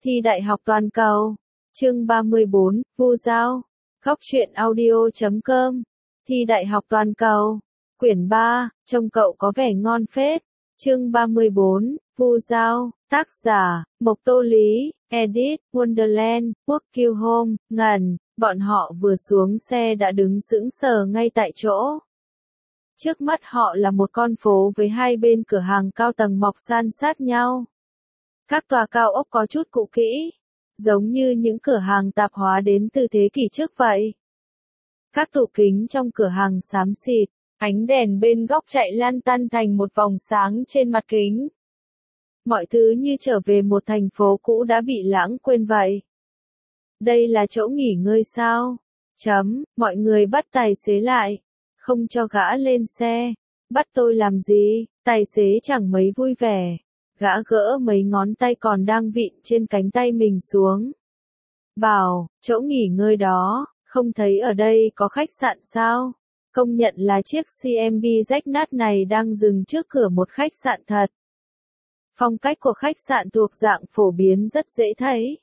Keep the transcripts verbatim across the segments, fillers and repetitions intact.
Thi đại học toàn cầu. Chương ba mươi bốn, Vu Giao. Góc truyện audio chấm com. Thi đại học toàn cầu. Quyển ba, trông cậu có vẻ ngon phết. Chương ba mươi bốn, Vu Giao. Tác giả, Mộc Tô Lý, Edit, Wonderland, Quốc Kiêu Home, Ngần. Bọn họ vừa xuống xe đã đứng sững sờ ngay tại chỗ. Trước mắt họ là một con phố với hai bên cửa hàng cao tầng mọc san sát nhau. Các tòa cao ốc có chút cũ kỹ, giống như những cửa hàng tạp hóa đến từ thế kỷ trước vậy. Các tủ kính trong cửa hàng xám xịt, ánh đèn bên góc chạy lan tăn thành một vòng sáng trên mặt kính. Mọi thứ như trở về một thành phố cũ đã bị lãng quên vậy. Đây là chỗ nghỉ ngơi sao? Chấm, mọi người bắt tài xế lại, không cho gã lên xe. Bắt tôi làm gì? Tài xế chẳng mấy vui vẻ. Gã gỡ mấy ngón tay còn đang vịn trên cánh tay mình xuống. Bảo, chỗ nghỉ ngơi đó, không thấy ở đây có khách sạn sao? Công nhận là chiếc xê em bê rách nát này đang dừng trước cửa một khách sạn thật. Phong cách của khách sạn thuộc dạng phổ biến rất dễ thấy.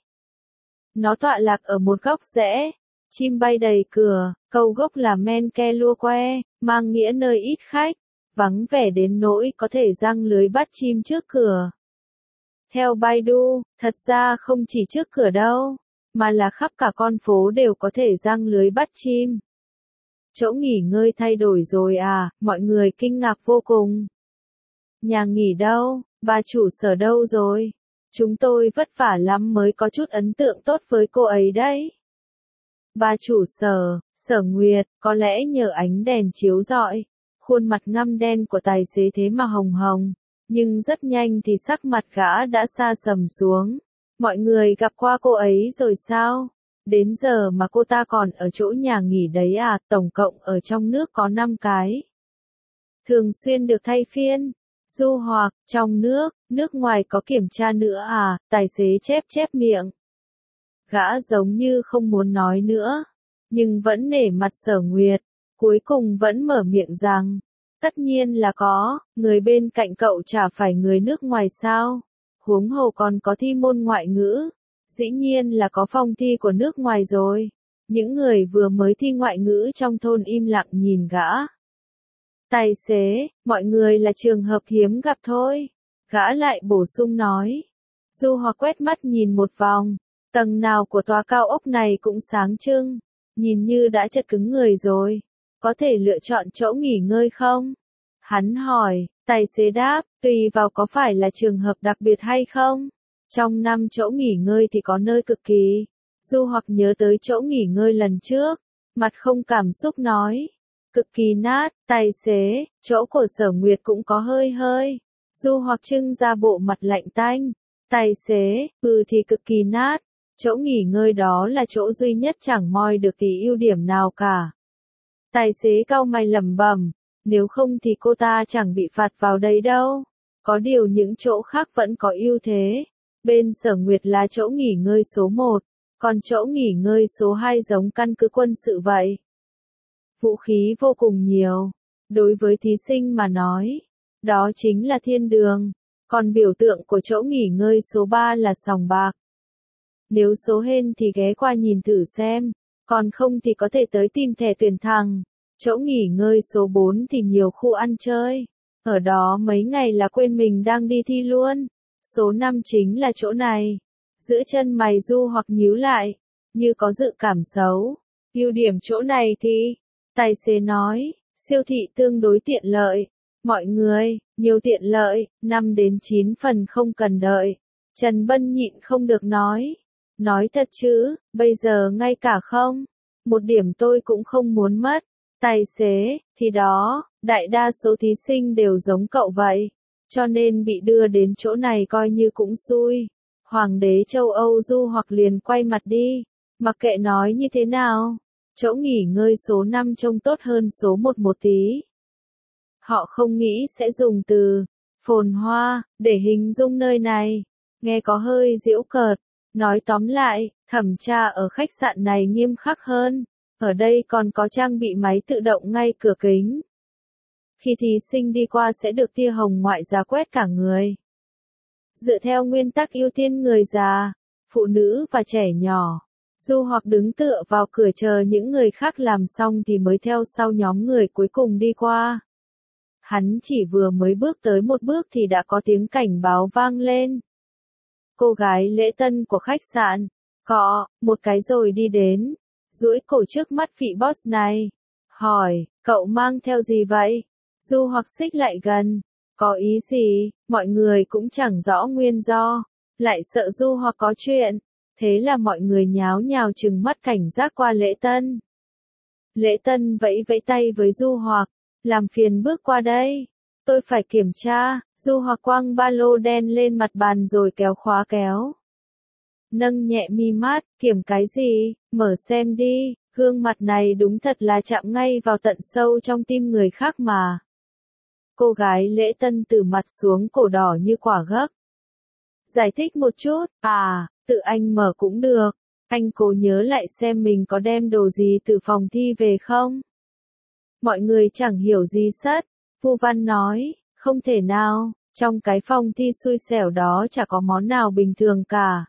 Nó tọa lạc ở một góc rẽ, chim bay đầy cửa, câu gốc là men ke lua que, mang nghĩa nơi ít khách, vắng vẻ đến nỗi có thể giăng lưới bắt chim trước cửa. Theo Baidu, thật ra không chỉ trước cửa đâu, mà là khắp cả con phố đều có thể giăng lưới bắt chim. Chỗ nghỉ ngơi thay đổi rồi à, mọi người kinh ngạc vô cùng. Nhà nghỉ đâu, bà chủ sở đâu rồi? Chúng tôi vất vả lắm mới có chút ấn tượng tốt với cô ấy đấy. Bà chủ sở, Sở Nguyệt, có lẽ nhờ ánh đèn chiếu rọi, khuôn mặt ngăm đen của tài xế thế mà hồng hồng, nhưng rất nhanh thì sắc mặt gã đã sa sầm xuống. Mọi người gặp qua cô ấy rồi sao? Đến giờ mà cô ta còn ở chỗ nhà nghỉ đấy à? Tổng cộng ở trong nước có năm cái. Thường xuyên được thay phiên. Du hoặc, trong nước, nước ngoài có kiểm tra nữa à? Tài xế chép chép miệng. Gã giống như không muốn nói nữa, nhưng vẫn nể mặt Sở Nguyệt, cuối cùng vẫn mở miệng rằng, tất nhiên là có, người bên cạnh cậu chả phải người nước ngoài sao? Huống hồ còn có thi môn ngoại ngữ, dĩ nhiên là có phòng thi của nước ngoài rồi. Những người vừa mới thi ngoại ngữ trong thôn im lặng nhìn gã. Tài xế, mọi người là trường hợp hiếm gặp thôi. Gã lại bổ sung nói. Du Hòa quét mắt nhìn một vòng, tầng nào của tòa cao ốc này cũng sáng trưng, nhìn như đã chật cứng người rồi. Có thể lựa chọn chỗ nghỉ ngơi không? Hắn hỏi, tài xế đáp, tùy vào có phải là trường hợp đặc biệt hay không. Trong năm chỗ nghỉ ngơi thì có nơi cực kỳ. Du Hoặc nhớ tới chỗ nghỉ ngơi lần trước, mặt không cảm xúc nói. Cực kỳ nát, tài xế, chỗ của Sở Nguyệt cũng có hơi hơi. Du Hoặc trưng ra bộ mặt lạnh tanh. Tài xế, ừ thì cực kỳ nát. Chỗ nghỉ ngơi đó là chỗ duy nhất chẳng moi được tí ưu điểm nào cả. Tài xế cau mày lẩm bẩm, nếu không thì cô ta chẳng bị phạt vào đấy đâu. Có điều những chỗ khác vẫn có ưu thế. Bên Sở Nguyệt là chỗ nghỉ ngơi số một, còn chỗ nghỉ ngơi số hai giống căn cứ quân sự vậy. Vũ khí vô cùng nhiều. Đối với thí sinh mà nói, đó chính là thiên đường. Còn biểu tượng của chỗ nghỉ ngơi số ba là sòng bạc. Nếu số hên thì ghé qua nhìn thử xem, còn không thì có thể tới tìm thẻ tuyển thẳng. Chỗ nghỉ ngơi số bốn thì nhiều khu ăn chơi. Ở đó mấy ngày là quên mình đang đi thi luôn. Số năm chính là chỗ này. Giữa chân mày Du Hoặc nhíu lại, như có dự cảm xấu. Ưu điểm chỗ này thì, tài xế nói, siêu thị tương đối tiện lợi. Mọi người, nhiều tiện lợi, năm đến chín phần không cần đợi. Trần Bân nhịn không được nói. Nói thật chứ, bây giờ ngay cả không. Một điểm tôi cũng không muốn mất. Tài xế, thì đó, đại đa số thí sinh đều giống cậu vậy. Cho nên bị đưa đến chỗ này coi như cũng xui. Hoàng đế châu Âu Du Hoặc liền quay mặt đi. Mặc kệ nói như thế nào, chỗ nghỉ ngơi số năm trông tốt hơn số một một tí. Họ không nghĩ sẽ dùng từ phồn hoa để hình dung nơi này. Nghe có hơi giễu cợt. Nói tóm lại, thẩm tra ở khách sạn này nghiêm khắc hơn. Ở đây còn có trang bị máy tự động ngay cửa kính. Khi thí sinh đi qua sẽ được tia hồng ngoại giá quét cả người. Dựa theo nguyên tắc ưu tiên người già, phụ nữ và trẻ nhỏ. Du Hoặc đứng tựa vào cửa chờ những người khác làm xong thì mới theo sau nhóm người cuối cùng đi qua. Hắn chỉ vừa mới bước tới một bước thì đã có tiếng cảnh báo vang lên. Cô gái lễ tân của khách sạn, cọ, một cái rồi đi đến, duỗi cổ trước mắt vị boss này. Hỏi, cậu mang theo gì vậy? Du Hoặc xích lại gần. Có ý gì? Mọi người cũng chẳng rõ nguyên do. Lại sợ Du Hoặc có chuyện. Thế là mọi người nháo nhào trừng mắt cảnh giác qua lễ tân. Lễ tân vẫy vẫy tay với Du Hoặc. Làm phiền bước qua đây. Tôi phải kiểm tra. Du Hoặc quăng ba lô đen lên mặt bàn rồi kéo khóa kéo. Nâng nhẹ mi mắt, kiểm cái gì? Mở xem đi. Gương mặt này đúng thật là chạm ngay vào tận sâu trong tim người khác mà. Cô gái lễ tân từ mặt xuống cổ đỏ như quả gấc. Giải thích một chút, à, tự anh mở cũng được. Anh cố nhớ lại xem mình có đem đồ gì từ phòng thi về không? Mọi người chẳng hiểu gì sất. Vu Văn nói, không thể nào, trong cái phòng thi xui xẻo đó chả có món nào bình thường cả.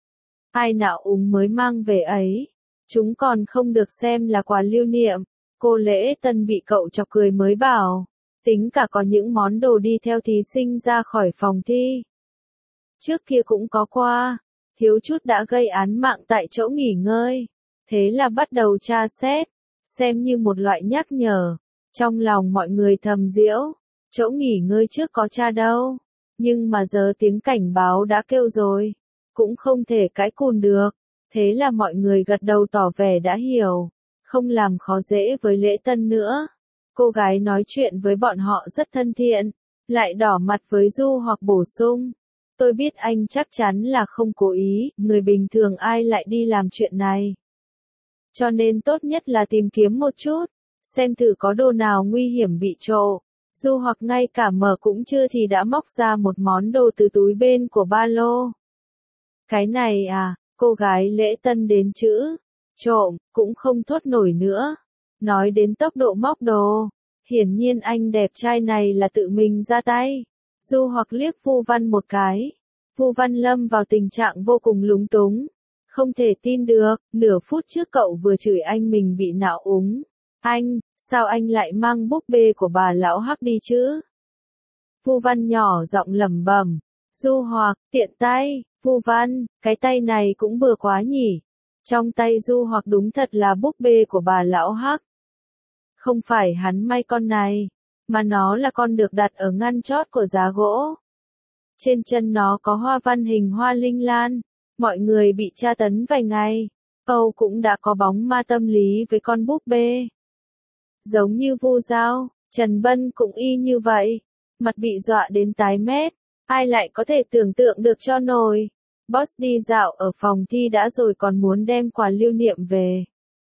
Ai nạo úng mới mang về ấy. Chúng còn không được xem là quà lưu niệm. Cô lễ tân bị cậu chọc cười mới bảo. Tính cả có những món đồ đi theo thí sinh ra khỏi phòng thi. Trước kia cũng có qua. Thiếu chút đã gây án mạng tại chỗ nghỉ ngơi. Thế là bắt đầu tra xét. Xem như một loại nhắc nhở. Trong lòng mọi người thầm giễu. Chỗ nghỉ ngơi trước có tra đâu. Nhưng mà giờ tiếng cảnh báo đã kêu rồi. Cũng không thể cãi cùn được. Thế là mọi người gật đầu tỏ vẻ đã hiểu. Không làm khó dễ với lễ tân nữa. Cô gái nói chuyện với bọn họ rất thân thiện. Lại đỏ mặt với Du Hoặc bổ sung. Tôi biết anh chắc chắn là không cố ý. Người bình thường ai lại đi làm chuyện này. Cho nên tốt nhất là tìm kiếm một chút. Xem thử có đồ nào nguy hiểm bị trộm. Du Hoặc ngay cả mở cũng chưa thì đã móc ra một món đồ từ túi bên của ba lô. Cái này à, cô gái lễ tân đến chữ trộm, cũng không thốt nổi nữa. Nói đến tốc độ móc đồ, hiển nhiên anh đẹp trai này là tự mình ra tay. Du Hoặc liếc Vu Văn một cái. Vu Văn lâm vào tình trạng vô cùng lúng túng. Không thể tin được, nửa phút trước cậu vừa chửi anh mình bị nạo úng. Anh, sao anh lại mang búp bê của bà lão Hắc đi chứ? Vu Văn nhỏ giọng lẩm bẩm. Du Hoặc, tiện tay. Vu Văn, cái tay này cũng bừa quá nhỉ. Trong tay Du Hoặc đúng thật là búp bê của bà lão Hắc. Không phải hắn may con này, mà nó là con được đặt ở ngăn chót của giá gỗ. Trên chân nó có hoa văn hình hoa linh lan. Mọi người bị tra tấn vài ngày. Âu cũng đã có bóng ma tâm lý với con búp bê. Giống như Vu Giao, Trần Bân cũng y như vậy. Mặt bị dọa đến tái mét. Ai lại có thể tưởng tượng được cho nổi. Boss đi dạo ở phòng thi đã rồi còn muốn đem quà lưu niệm về.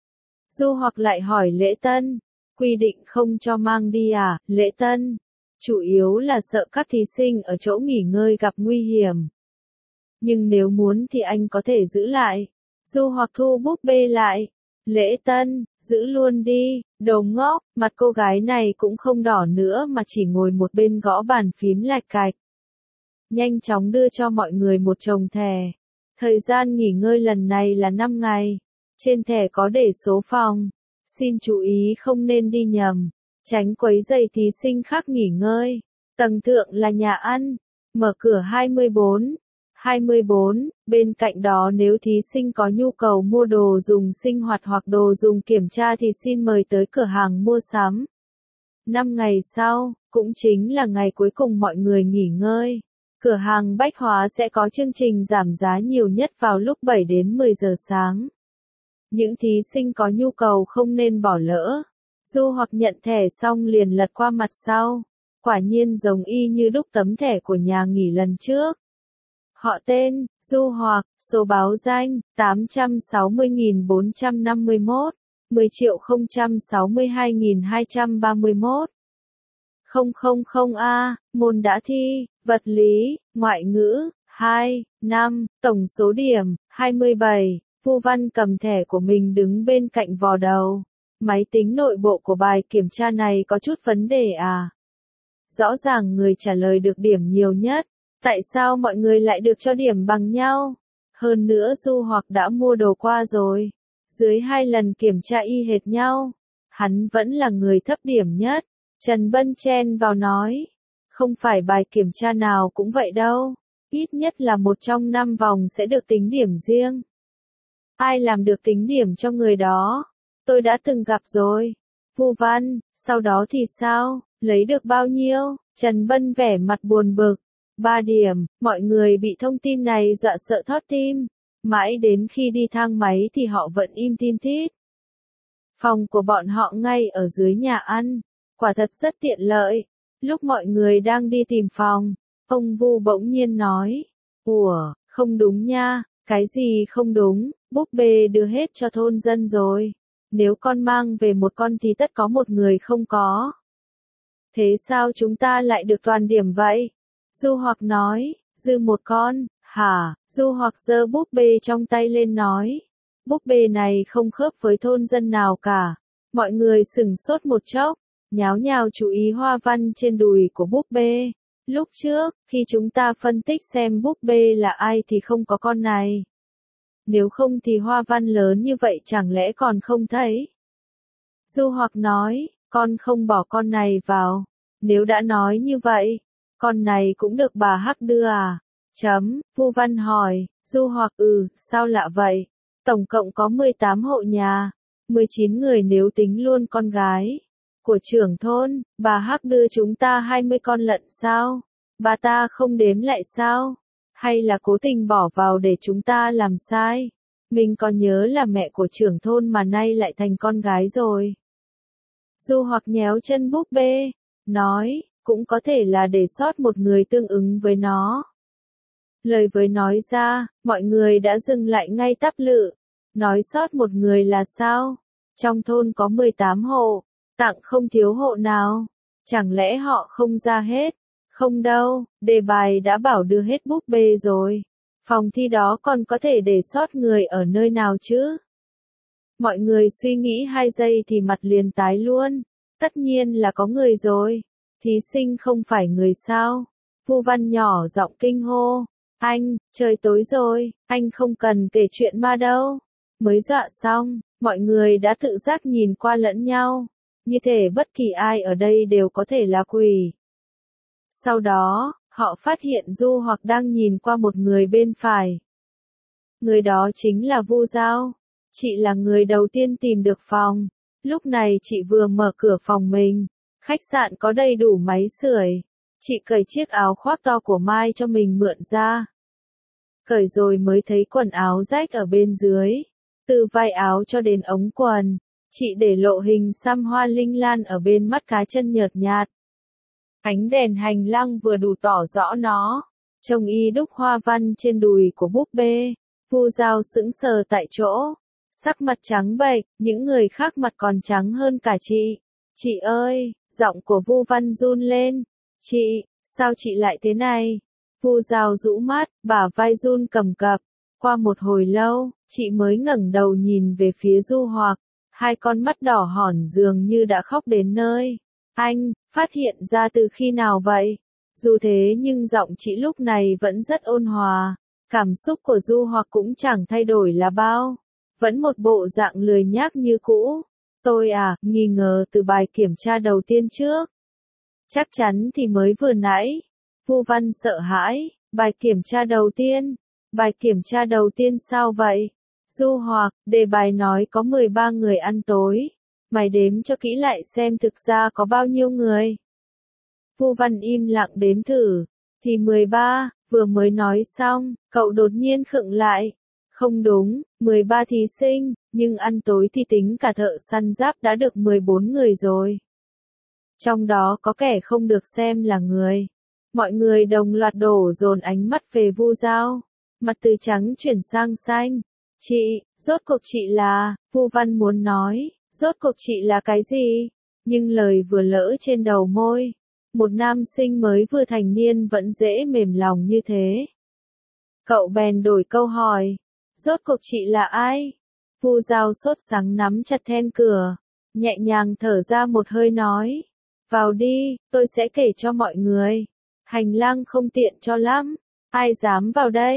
Du Hoặc lại hỏi lễ tân. Quy định không cho mang đi à, lễ tân? Chủ yếu là sợ các thí sinh ở chỗ nghỉ ngơi gặp nguy hiểm. Nhưng nếu muốn thì anh có thể giữ lại. Du Hoặc thu búp bê lại. Lễ tân, giữ luôn đi, đồ ngốc. Mặt cô gái này cũng không đỏ nữa mà chỉ ngồi một bên gõ bàn phím lạch cạch. Nhanh chóng đưa cho mọi người một chồng thẻ. Thời gian nghỉ ngơi lần này là năm ngày. Trên thẻ có để số phòng. Xin chú ý không nên đi nhầm. Tránh quấy rầy thí sinh khác nghỉ ngơi. Tầng thượng là nhà ăn. Mở cửa hai mươi bốn. hai mươi bốn, bên cạnh đó nếu thí sinh có nhu cầu mua đồ dùng sinh hoạt hoặc đồ dùng kiểm tra thì xin mời tới cửa hàng mua sắm. năm ngày sau, cũng chính là ngày cuối cùng mọi người nghỉ ngơi. Cửa hàng bách hóa sẽ có chương trình giảm giá nhiều nhất vào lúc bảy đến mười giờ sáng. Những thí sinh có nhu cầu không nên bỏ lỡ. Du Hoặc nhận thẻ xong liền lật qua mặt sau. Quả nhiên giống y như đúc tấm thẻ của nhà nghỉ lần trước. Họ tên, Du Hoặc, số báo danh, tám trăm sáu mươi nghìn bốn trăm năm mươi mốt, mười triệu không trăm sáu mươi hai nghìn hai trăm ba mươi mốt. Không không không A, môn đã thi, vật lý, ngoại ngữ, hai, năm, tổng số điểm, hai mươi bảy. Vu Văn cầm thẻ của mình đứng bên cạnh vò đầu. Máy tính nội bộ của bài kiểm tra này có chút vấn đề à? Rõ ràng người trả lời được điểm nhiều nhất. Tại sao mọi người lại được cho điểm bằng nhau? Hơn nữa Du Hoặc đã mua đồ qua rồi. Dưới hai lần kiểm tra y hệt nhau. Hắn vẫn là người thấp điểm nhất. Trần Bân chen vào nói. Không phải bài kiểm tra nào cũng vậy đâu. Ít nhất là một trong năm vòng sẽ được tính điểm riêng. Ai làm được tính điểm cho người đó? Tôi đã từng gặp rồi. Vu Văn, sau đó thì sao? Lấy được bao nhiêu? Trần Bân vẻ mặt buồn bực. Ba điểm, mọi người bị thông tin này dọa sợ thót tim. Mãi đến khi đi thang máy thì họ vẫn im tin tít. Phòng của bọn họ ngay ở dưới nhà ăn. Quả thật rất tiện lợi. Lúc mọi người đang đi tìm phòng, ông Vu bỗng nhiên nói. Ủa, không đúng nha, cái gì không đúng, búp bê đưa hết cho thôn dân rồi. Nếu con mang về một con thì tất có một người không có. Thế sao chúng ta lại được toàn điểm vậy? Du Hoặc nói, dư một con, hả? Du Hoặc giơ búp bê trong tay lên nói. Búp bê này không khớp với thôn dân nào cả. Mọi người sửng sốt một chốc, nháo nhào chú ý hoa văn trên đùi của búp bê. Lúc trước, khi chúng ta phân tích xem búp bê là ai thì không có con này. Nếu không thì hoa văn lớn như vậy chẳng lẽ còn không thấy? Du Hoặc nói, con không bỏ con này vào. Nếu đã nói như vậy, con này cũng được bà Hắc đưa à? Chấm, Vu Văn hỏi, Du Hoặc ừ, sao lạ vậy? Tổng cộng có mười tám hộ nhà, mười chín người nếu tính luôn con gái của trưởng thôn, bà Hắc đưa chúng ta hai mươi con lợn sao? Bà ta không đếm lại sao? Hay là cố tình bỏ vào để chúng ta làm sai? Mình có nhớ là mẹ của trưởng thôn mà nay lại thành con gái rồi. Du Hoặc nhéo chân búp bê, nói, cũng có thể là để sót một người tương ứng với nó. Lời với nói ra, mọi người đã dừng lại ngay tắp lự. Nói sót một người là sao? Trong thôn có mười tám hộ, tặng không thiếu hộ nào. Chẳng lẽ họ không ra hết? Không đâu, đề bài đã bảo đưa hết búp bê rồi. Phòng thi đó còn có thể để sót người ở nơi nào chứ? Mọi người suy nghĩ hai giây thì mặt liền tái luôn. Tất nhiên là có người rồi. Thí sinh không phải người sao? Vu Văn nhỏ giọng kinh hô. Anh, trời tối rồi, anh không cần kể chuyện ma đâu. Mới dọa xong, mọi người đã tự giác nhìn qua lẫn nhau. Như thể bất kỳ ai ở đây đều có thể là quỷ. Sau đó, họ phát hiện Du Hoặc đang nhìn qua một người bên phải. Người đó chính là Vu Giao. Chị là người đầu tiên tìm được phòng. Lúc này chị vừa mở cửa phòng mình. Khách sạn có đầy đủ máy sưởi. Chị cởi chiếc áo khoác to của Mai cho mình mượn ra. Cởi rồi mới thấy quần áo rách ở bên dưới. Từ vai áo cho đến ống quần. Chị để lộ hình xăm hoa linh lan ở bên mắt cá chân nhợt nhạt. Ánh đèn hành lang vừa đủ tỏ rõ nó. Trông y đúc hoa văn trên đùi của búp bê. Vu Giao sững sờ tại chỗ. Sắc mặt trắng bệch, những người khác mặt còn trắng hơn cả chị. Chị ơi, giọng của Vu Văn run lên. Chị, sao chị lại thế này? Vu Giao rũ mắt, bả vai run cầm cập. Qua một hồi lâu, chị mới ngẩng đầu nhìn về phía Du Hoặc. Hai con mắt đỏ hỏn dường như đã khóc đến nơi. Anh, phát hiện ra từ khi nào vậy? Dù thế nhưng giọng chị lúc này vẫn rất ôn hòa. Cảm xúc của Du Hoặc cũng chẳng thay đổi là bao. Vẫn một bộ dạng lười nhác như cũ. Tôi à, nghi ngờ từ bài kiểm tra đầu tiên trước. Chắc chắn thì mới vừa nãy. Vu Văn sợ hãi. Bài kiểm tra đầu tiên. Bài kiểm tra đầu tiên sao vậy? Du Hoặc, đề bài nói có mười ba người ăn tối. Mày đếm cho kỹ lại xem thực ra có bao nhiêu người. Vu Văn im lặng đếm thử. Thì mười ba, vừa mới nói xong, cậu đột nhiên khựng lại. Không đúng, mười ba thí sinh, nhưng ăn tối thì tính cả thợ săn giáp đã được mười bốn người rồi. Trong đó có kẻ không được xem là người. Mọi người đồng loạt đổ dồn ánh mắt về Vu Giao. Mặt từ trắng chuyển sang xanh. Chị, rốt cuộc chị là, Vu Văn muốn nói, rốt cuộc chị là cái gì? Nhưng lời vừa lỡ trên đầu môi. Một nam sinh mới vừa thành niên vẫn dễ mềm lòng như thế. Cậu bèn đổi câu hỏi. Rốt cuộc chị là ai? Vu Giao sốt sắng nắm chặt then cửa. Nhẹ nhàng thở ra một hơi nói. Vào đi, tôi sẽ kể cho mọi người. Hành lang không tiện cho lắm. Ai dám vào đây?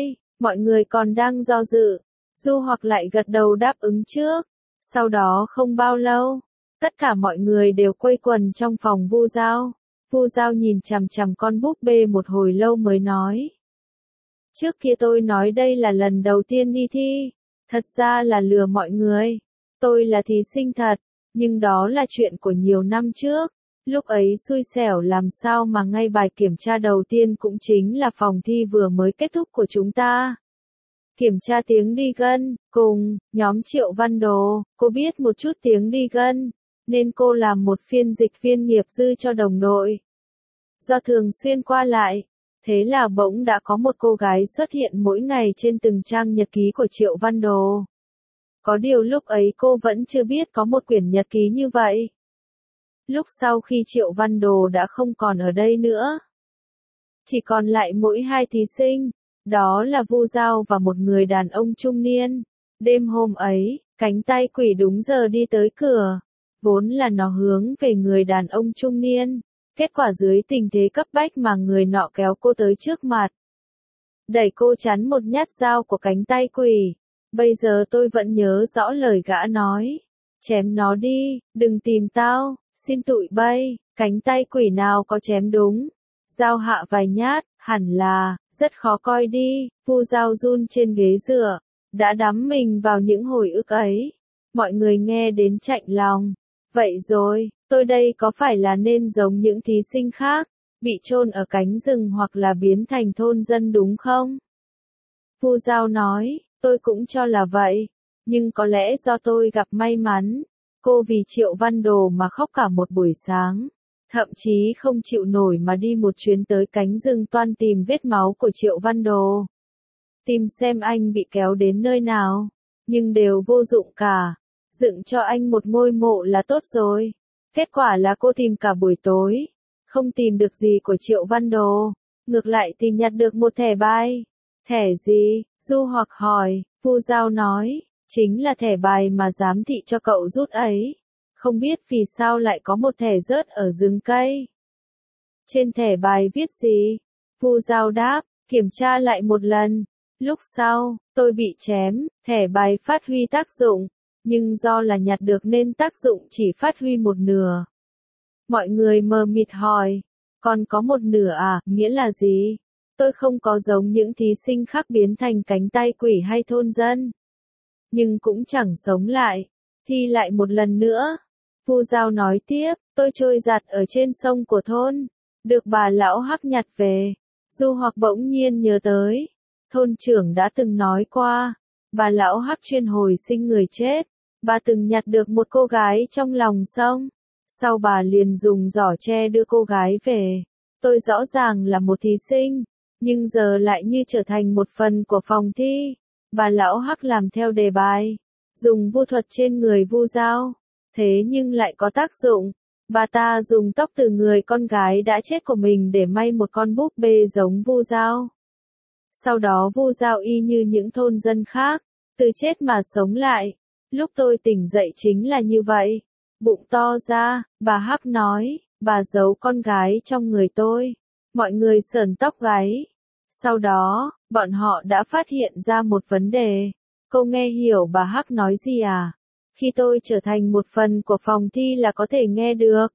Mọi người còn đang do dự, Du Hoặc lại gật đầu đáp ứng trước. Sau đó không bao lâu, tất cả mọi người đều quây quần trong phòng Vu Giao. Vu Giao nhìn chằm chằm con búp bê một hồi lâu mới nói. Trước kia tôi nói đây là lần đầu tiên đi thi, thật ra là lừa mọi người. Tôi là thí sinh thật, nhưng đó là chuyện của nhiều năm trước. Lúc ấy xui xẻo làm sao mà ngay bài kiểm tra đầu tiên cũng chính là phòng thi vừa mới kết thúc của chúng ta. Kiểm tra tiếng đi gân, cùng, nhóm Triệu Văn Đồ, cô biết một chút tiếng đi gân, nên cô làm một phiên dịch viên nghiệp dư cho đồng đội. Do thường xuyên qua lại, thế là bỗng đã có một cô gái xuất hiện mỗi ngày trên từng trang nhật ký của Triệu Văn Đồ. Có điều lúc ấy cô vẫn chưa biết có một quyển nhật ký như vậy. Lúc sau khi Triệu Văn Đồ đã không còn ở đây nữa, chỉ còn lại mỗi hai thí sinh, đó là Vu Giao và một người đàn ông trung niên. Đêm hôm ấy, cánh tay quỷ đúng giờ đi tới cửa, vốn là nó hướng về người đàn ông trung niên, kết quả dưới tình thế cấp bách mà người nọ kéo cô tới trước mặt, đẩy cô chắn một nhát dao của cánh tay quỷ. Bây giờ tôi vẫn nhớ rõ lời gã nói, chém nó đi, đừng tìm tao, xin tụi bay. Cánh tay quỷ nào có chém đúng, dao hạ vài nhát, hẳn là rất khó coi đi. Vu Giao run trên ghế dựa, đã đắm mình vào những hồi ức ấy. Mọi người nghe đến chạnh lòng. Vậy rồi, tôi đây có phải là nên giống những thí sinh khác, bị chôn ở cánh rừng hoặc là biến thành thôn dân đúng không? Vu Giao nói, tôi cũng cho là vậy, nhưng có lẽ do tôi gặp may mắn. Cô vì Triệu Văn Đồ mà khóc cả một buổi sáng, thậm chí không chịu nổi mà đi một chuyến tới cánh rừng toan tìm vết máu của Triệu Văn Đồ. Tìm xem anh bị kéo đến nơi nào, nhưng đều vô dụng cả. Dựng cho anh một ngôi mộ là tốt rồi. Kết quả là cô tìm cả buổi tối, không tìm được gì của Triệu Văn Đồ, ngược lại tìm nhặt được một thẻ bài. Thẻ gì? Du Hoặc hỏi. Vu Giao nói, chính là thẻ bài mà giám thị cho cậu rút ấy. Không biết vì sao lại có một thẻ rớt ở rừng cây. Trên thẻ bài viết gì? Vu Giao đáp, kiểm tra lại một lần. Lúc sau, tôi bị chém, thẻ bài phát huy tác dụng, nhưng do là nhặt được nên tác dụng chỉ phát huy một nửa. Mọi người mờ mịt hỏi, còn có một nửa à, nghĩa là gì? Tôi không có giống những thí sinh khác biến thành cánh tay quỷ hay thôn dân, nhưng cũng chẳng sống lại, thi lại một lần nữa. Vu Giao nói tiếp, tôi trôi giạt ở trên sông của thôn, được bà lão Hắc nhặt về. Du Hoặc bỗng nhiên nhớ tới, thôn trưởng đã từng nói qua, bà lão Hắc chuyên hồi sinh người chết, bà từng nhặt được một cô gái trong lòng sông, sau bà liền dùng giỏ tre đưa cô gái về. Tôi rõ ràng là một thí sinh, nhưng giờ lại như trở thành một phần của phòng thi. Bà lão Hắc làm theo đề bài, dùng vu thuật trên người Vu Giao, thế nhưng lại có tác dụng. Bà ta dùng tóc từ người con gái đã chết của mình để may một con búp bê giống Vu Giao. Sau đó Vu Giao y như những thôn dân khác, từ chết mà sống lại. Lúc tôi tỉnh dậy chính là như vậy. Bụng to ra, bà Hắc nói, bà giấu con gái trong người tôi. Mọi người sởn tóc gáy. Sau đó, bọn họ đã phát hiện ra một vấn đề. Cô nghe hiểu bà Hắc nói gì à? Khi tôi trở thành một phần của phòng thi là có thể nghe được.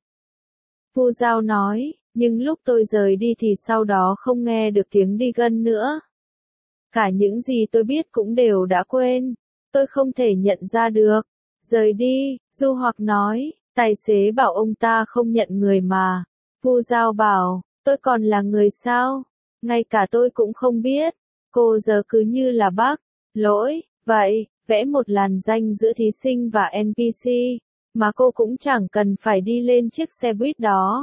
Vu Giao nói, nhưng lúc tôi rời đi thì sau đó không nghe được tiếng đi gân nữa. Cả những gì tôi biết cũng đều đã quên. Tôi không thể nhận ra được. Rời đi, Du Hoặc nói, tài xế bảo ông ta không nhận người mà. Vu Giao bảo, tôi còn là người sao? Ngay cả tôi cũng không biết. Cô giờ cứ như là bác. Lỗi, vậy, vẽ một làn danh giữa thí sinh và en pê xê, mà cô cũng chẳng cần phải đi lên chiếc xe buýt đó.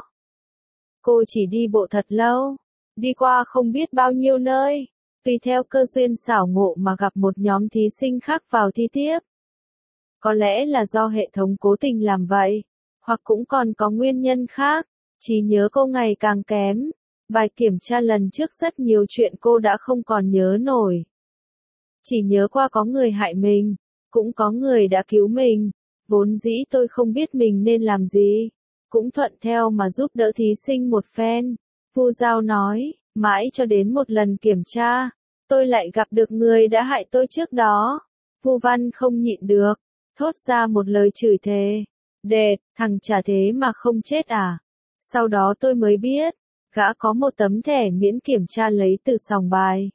Cô chỉ đi bộ thật lâu, đi qua không biết bao nhiêu nơi, tùy theo cơ duyên xảo ngộ mà gặp một nhóm thí sinh khác vào thi tiếp. Có lẽ là do hệ thống cố tình làm vậy, hoặc cũng còn có nguyên nhân khác. Trí nhớ cô ngày càng kém. Bài kiểm tra lần trước rất nhiều chuyện cô đã không còn nhớ nổi. Chỉ nhớ qua có người hại mình, cũng có người đã cứu mình. Vốn dĩ tôi không biết mình nên làm gì, cũng thuận theo mà giúp đỡ thí sinh một phen. Vu Giao nói, mãi cho đến một lần kiểm tra, tôi lại gặp được người đã hại tôi trước đó. Vu Văn không nhịn được, thốt ra một lời chửi thề. Đệt, thằng chả thế mà không chết à? Sau đó tôi mới biết, gã có một tấm thẻ miễn kiểm tra lấy từ sòng bài.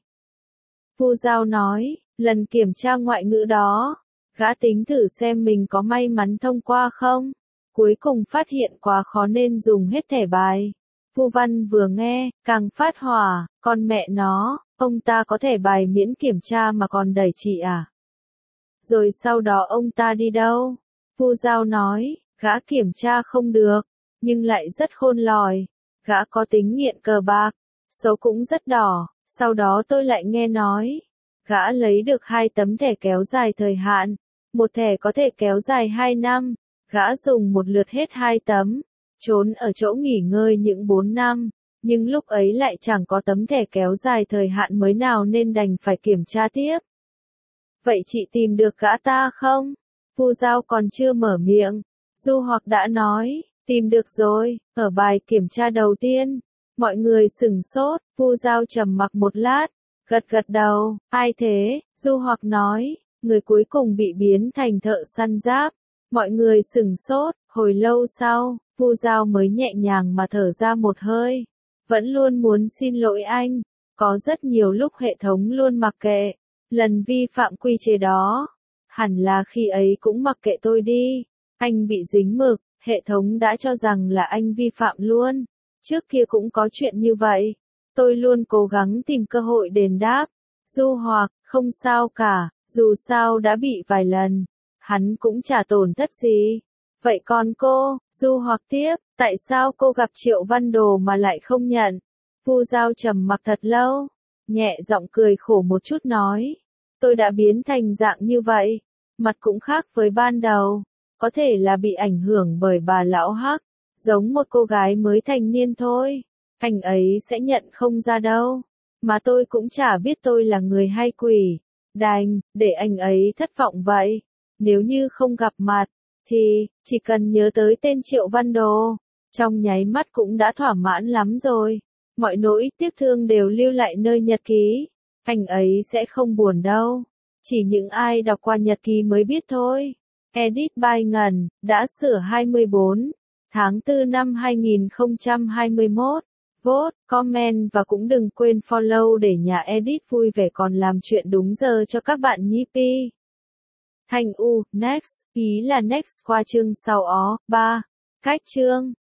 Vu Giao nói, lần kiểm tra ngoại ngữ đó, gã tính thử xem mình có may mắn thông qua không. Cuối cùng phát hiện quá khó nên dùng hết thẻ bài. Vu Văn vừa nghe, càng phát hỏa, con mẹ nó, ông ta có thẻ bài miễn kiểm tra mà còn đẩy chị à? Rồi sau đó ông ta đi đâu? Vu Giao nói, gã kiểm tra không được, nhưng lại rất khôn lỏi. Gã có tính nghiện cờ bạc, số cũng rất đỏ. Sau đó tôi lại nghe nói, gã lấy được hai tấm thẻ kéo dài thời hạn. Một thẻ có thể kéo dài hai năm, gã dùng một lượt hết hai tấm, trốn ở chỗ nghỉ ngơi những bốn năm. Nhưng lúc ấy lại chẳng có tấm thẻ kéo dài thời hạn mới nào nên đành phải kiểm tra tiếp. Vậy chị tìm được gã ta không? Vu Giao còn chưa mở miệng, Du Hoặc đã nói, tìm được rồi, ở bài kiểm tra đầu tiên. Mọi người sửng sốt, Vu Giao trầm mặc một lát, gật gật đầu, ai thế? Du Hoặc nói, người cuối cùng bị biến thành thợ săn giáp. Mọi người sửng sốt, hồi lâu sau, Vu Giao mới nhẹ nhàng mà thở ra một hơi. Vẫn luôn muốn xin lỗi anh, có rất nhiều lúc hệ thống luôn mặc kệ. Lần vi phạm quy chế đó, hẳn là khi ấy cũng mặc kệ tôi đi. Anh bị dính mực, hệ thống đã cho rằng là anh vi phạm luôn. Trước kia cũng có chuyện như vậy. Tôi luôn cố gắng tìm cơ hội đền đáp. Du Hoặc, không sao cả, dù sao đã bị vài lần. Hắn cũng chả tổn thất gì. Vậy còn cô, Du Hoặc tiếp, tại sao cô gặp Triệu Văn Đồ mà lại không nhận? Vu Giao trầm mặc thật lâu, nhẹ giọng cười khổ một chút nói. Tôi đã biến thành dạng như vậy, mặt cũng khác với ban đầu. Có thể là bị ảnh hưởng bởi bà lão Hắc, giống một cô gái mới thành niên thôi. Anh ấy sẽ nhận không ra đâu. Mà tôi cũng chả biết tôi là người hay quỷ. Đành, để anh ấy thất vọng vậy. Nếu như không gặp mặt, thì, chỉ cần nhớ tới tên Triệu Văn Đồ, trong nháy mắt cũng đã thỏa mãn lắm rồi. Mọi nỗi tiếc thương đều lưu lại nơi nhật ký. Anh ấy sẽ không buồn đâu. Chỉ những ai đọc qua nhật ký mới biết thôi. Edit by Ngân, đã sửa hai mươi bốn tháng tư năm hai nghìn không trăm hai mươi mốt. Vote, comment và cũng đừng quên follow để nhà edit vui vẻ còn làm chuyện đúng giờ cho các bạn nhé pi. Thành U, next, ý là next qua chương sau ó, ba. Cách chương